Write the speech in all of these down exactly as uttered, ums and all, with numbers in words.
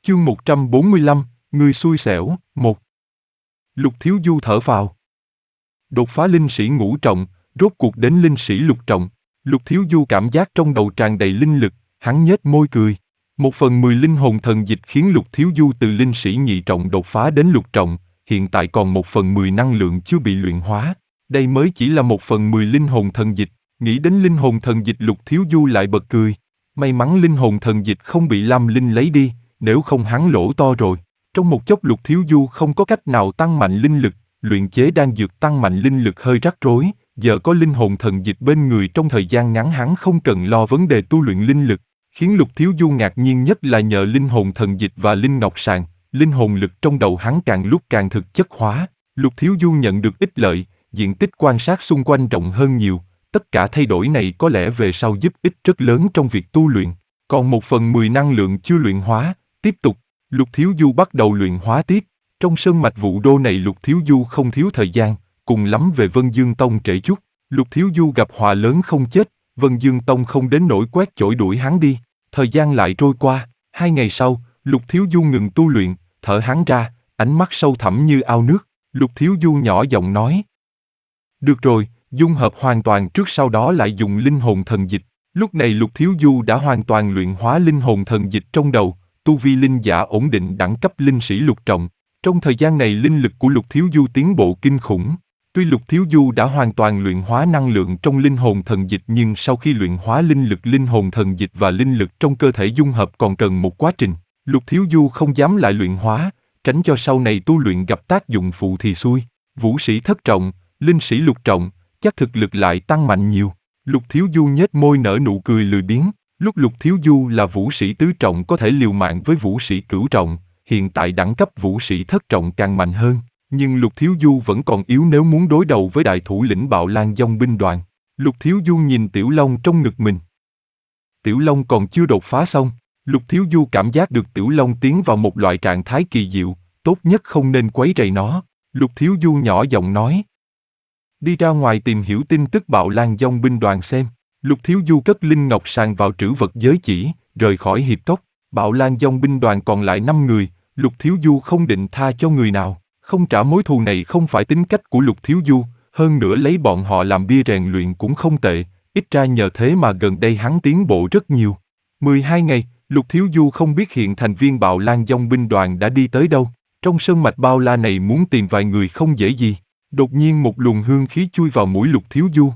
Chương một trăm bốn mươi lăm, người xui xẻo, một. Lục Thiếu Du thở phào. Đột phá linh sĩ ngũ trọng, rốt cuộc đến linh sĩ lục trọng. Lục Thiếu Du cảm giác trong đầu tràn đầy linh lực, hắn nhếch môi cười. Một phần mười linh hồn thần dịch khiến Lục Thiếu Du từ linh sĩ nhị trọng đột phá đến lục trọng, hiện tại còn một phần mười năng lượng chưa bị luyện hóa. Đây mới chỉ là một phần mười linh hồn thần dịch, nghĩ đến linh hồn thần dịch Lục Thiếu Du lại bật cười. May mắn linh hồn thần dịch không bị Lam Linh lấy đi, nếu không hắn lỗ to rồi. Trong một chốc Lục Thiếu Du không có cách nào tăng mạnh linh lực, luyện chế đan dược tăng mạnh linh lực hơi rắc rối, giờ có linh hồn thần dịch bên người trong thời gian ngắn hắn không cần lo vấn đề tu luyện linh lực. Khiến Lục Thiếu Du ngạc nhiên nhất là nhờ linh hồn thần dịch và linh ngọc sàn, linh hồn lực trong đầu hắn càng lúc càng thực chất hóa. Lục Thiếu Du nhận được ích lợi, diện tích quan sát xung quanh rộng hơn nhiều, tất cả thay đổi này có lẽ về sau giúp ích rất lớn trong việc tu luyện. Còn một phần mười năng lượng chưa luyện hóa, tiếp tục, Lục Thiếu Du bắt đầu luyện hóa tiếp. Trong sơn mạch Vũ Đô này Lục Thiếu Du không thiếu thời gian, cùng lắm về Vân Dương Tông trễ chút. Lục Thiếu Du gặp họa lớn không chết, Vân Dương Tông không đến nỗi quét chổi đuổi hắn đi. Thời gian lại trôi qua, hai ngày sau, Lục Thiếu Du ngừng tu luyện, thở hắn ra, ánh mắt sâu thẳm như ao nước. Lục Thiếu Du nhỏ giọng nói: được rồi, dung hợp hoàn toàn trước sau đó lại dùng linh hồn thần dịch. Lúc này Lục Thiếu Du đã hoàn toàn luyện hóa linh hồn thần dịch trong đầu, tu vi linh giả ổn định đẳng cấp linh sĩ lục trọng. Trong thời gian này linh lực của Lục Thiếu Du tiến bộ kinh khủng. Tuy Lục Thiếu Du đã hoàn toàn luyện hóa năng lượng trong linh hồn thần dịch nhưng sau khi luyện hóa linh lực linh hồn thần dịch và linh lực trong cơ thể dung hợp còn cần một quá trình. Lục Thiếu Du không dám lại luyện hóa, tránh cho sau này tu luyện gặp tác dụng phụ thì xui. Vũ sĩ thất trọng, linh sĩ lục trọng, chắc thực lực lại tăng mạnh nhiều. Lục Thiếu Du nhếch môi nở nụ cười lười biếng. Lúc Lục Thiếu Du là vũ sĩ tứ trọng có thể liều mạng với vũ sĩ cửu trọng, hiện tại đẳng cấp vũ sĩ thất trọng càng mạnh hơn. Nhưng Lục Thiếu Du vẫn còn yếu nếu muốn đối đầu với đại thủ lĩnh Bạo Lang Dông binh đoàn. Lục Thiếu Du nhìn Tiểu Long trong ngực mình. Tiểu Long còn chưa đột phá xong, Lục Thiếu Du cảm giác được Tiểu Long tiến vào một loại trạng thái kỳ diệu, tốt nhất không nên quấy rầy nó. Lục Thiếu Du nhỏ giọng nói: đi ra ngoài tìm hiểu tin tức Bạo Lang Dông binh đoàn xem. Lục Thiếu Du cất linh ngọc sàn vào trữ vật giới chỉ, rời khỏi hiệp cốc. Bạo Lang Dông binh đoàn còn lại năm người, Lục Thiếu Du không định tha cho người nào. Không trả mối thù này không phải tính cách của Lục Thiếu Du, hơn nữa lấy bọn họ làm bia rèn luyện cũng không tệ, ít ra nhờ thế mà gần đây hắn tiến bộ rất nhiều. mười hai ngày, Lục Thiếu Du không biết hiện thành viên Bạo Lang Dông binh đoàn đã đi tới đâu. Trong sơn mạch bao la này muốn tìm vài người không dễ gì. Đột nhiên một luồng hương khí chui vào mũi Lục Thiếu Du.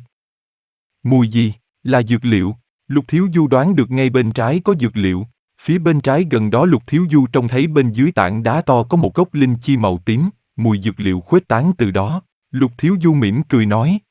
Mùi gì? Là dược liệu. Lục Thiếu Du đoán được ngay bên trái có dược liệu. Phía bên trái gần đó Lục Thiếu Du trông thấy bên dưới tảng đá to có một gốc linh chi màu tím, mùi dược liệu khuếch tán từ đó. Lục Thiếu Du mỉm cười nói: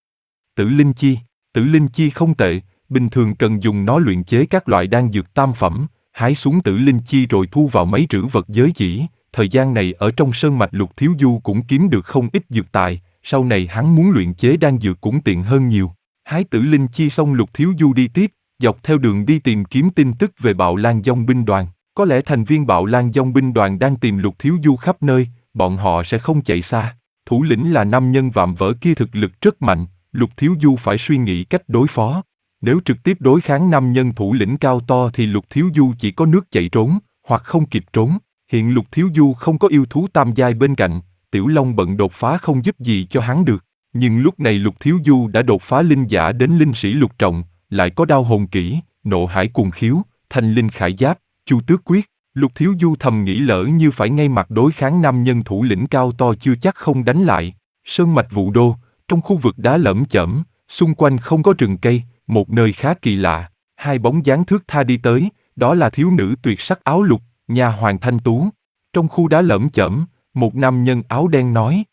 Tử linh chi, tử linh chi không tệ, bình thường cần dùng nó luyện chế các loại đan dược tam phẩm, hái xuống tử linh chi rồi thu vào mấy trữ vật giới chỉ. Thời gian này ở trong sơn mạch Lục Thiếu Du cũng kiếm được không ít dược tài, sau này hắn muốn luyện chế đan dược cũng tiện hơn nhiều. Hái tử linh chi xong Lục Thiếu Du đi tiếp, dọc theo đường đi tìm kiếm tin tức về Bạo Lang Dông binh đoàn. Có lẽ thành viên Bạo Lang Dông binh đoàn đang tìm Lục Thiếu Du khắp nơi, bọn họ sẽ không chạy xa. Thủ lĩnh là nam nhân vạm vỡ kia thực lực rất mạnh, Lục Thiếu Du phải suy nghĩ cách đối phó. Nếu trực tiếp đối kháng nam nhân thủ lĩnh cao to thì Lục Thiếu Du chỉ có nước chạy trốn, hoặc không kịp trốn. Hiện Lục Thiếu Du không có yêu thú tam giai bên cạnh, Tiểu Long bận đột phá không giúp gì cho hắn được. Nhưng lúc này Lục Thiếu Du đã đột phá linh giả đến linh sĩ lục trọng, lại có đao hồn kỹ, nộ hải cuồng khiếu, thanh linh khải giáp, chu tước quyết. Lục Thiếu Du thầm nghĩ lỡ như phải ngay mặt đối kháng nam nhân thủ lĩnh cao to chưa chắc không đánh lại. Sơn mạch Vũ Đô, trong khu vực đá lởm chởm, xung quanh không có rừng cây, một nơi khá kỳ lạ. Hai bóng dáng thướt tha đi tới, đó là thiếu nữ tuyệt sắc áo lục, nhà hoàng thanh tú. Trong khu đá lởm chởm, một nam nhân áo đen nói: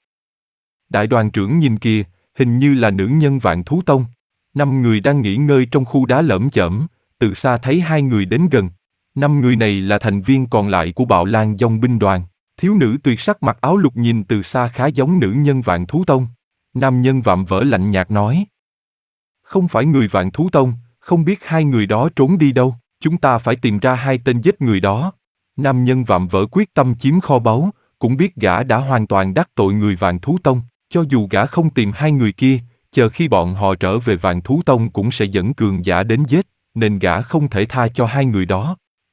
Đại đoàn trưởng nhìn kìa, hình như là nữ nhân Vạn Thú Tông. Năm người đang nghỉ ngơi trong khu đá lởm chởm, từ xa thấy hai người đến gần. Năm người này là thành viên còn lại của Bạo Lang Dông binh đoàn. Thiếu nữ tuyệt sắc mặc áo lục nhìn từ xa khá giống nữ nhân Vạn Thú Tông. Nam nhân vạm vỡ lạnh nhạt nói: Không phải người Vạn Thú Tông, không biết hai người đó trốn đi đâu, chúng ta phải tìm ra hai tên giết người đó. Nam nhân vạm vỡ quyết tâm chiếm kho báu, cũng biết gã đã hoàn toàn đắc tội người Vạn Thú Tông, cho dù gã không tìm hai người kia, chờ khi bọn họ trở về Vạn Thú Tông cũng sẽ dẫn cường giả đến giết, nên gã không thể tha cho hai người đó.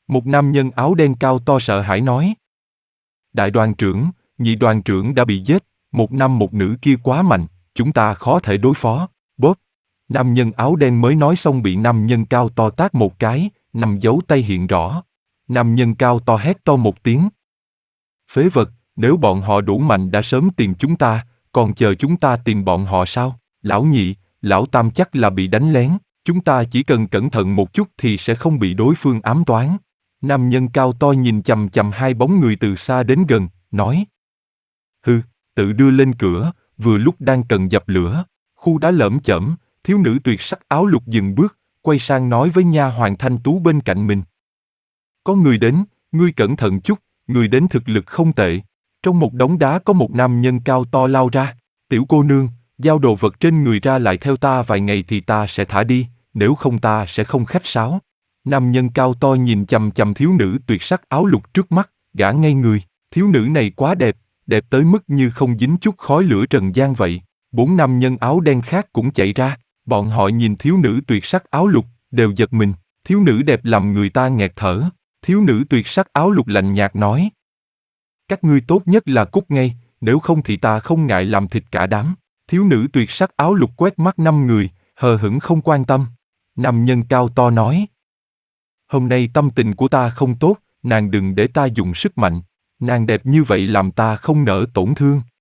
Một nam nhân áo đen cao to sợ hãi nói. Đại đoàn trưởng, nhị đoàn trưởng đã bị giết, một nam một nữ kia quá mạnh, chúng ta khó thể đối phó. Bóp! Nam nhân áo đen mới nói xong bị nam nhân cao to tát một cái, nằm dấu tay hiện rõ. Nam nhân cao to hét to một tiếng. Phế vật, nếu bọn họ đủ mạnh đã sớm tìm chúng ta, còn chờ chúng ta tìm bọn họ sao? Lão nhị, lão tam chắc là bị đánh lén, chúng ta chỉ cần cẩn thận một chút thì sẽ không bị đối phương ám toán. Nam nhân cao to nhìn chằm chằm hai bóng người từ xa đến gần, nói. Hừ, tự đưa lên cửa, vừa lúc đang cần dập lửa. Khu đá lởm chởm, thiếu nữ tuyệt sắc áo lục dừng bước, quay sang nói với nha hoàn thanh tú bên cạnh mình. Có người đến, ngươi cẩn thận chút, người đến thực lực không tệ. Trong một đống đá có một nam nhân cao to lao ra. Tiểu cô nương, giao đồ vật trên người ra lại theo ta vài ngày thì ta sẽ thả đi, nếu không ta sẽ không khách sáo. Nam nhân cao to nhìn chằm chằm thiếu nữ tuyệt sắc áo lục trước mắt, gã ngây người. Thiếu nữ này quá đẹp, đẹp tới mức như không dính chút khói lửa trần gian vậy. Bốn nam nhân áo đen khác cũng chạy ra, bọn họ nhìn thiếu nữ tuyệt sắc áo lục, đều giật mình. Thiếu nữ đẹp làm người ta nghẹt thở. Thiếu nữ tuyệt sắc áo lục lạnh nhạt nói. Các ngươi tốt nhất là cút ngay, nếu không thì ta không ngại làm thịt cả đám. Thiếu nữ tuyệt sắc áo lục quét mắt năm người, hờ hững không quan tâm. Nam nhân cao to nói. Hôm nay tâm tình của ta không tốt, nàng đừng để ta dùng sức mạnh. Nàng đẹp như vậy làm ta không nỡ tổn thương.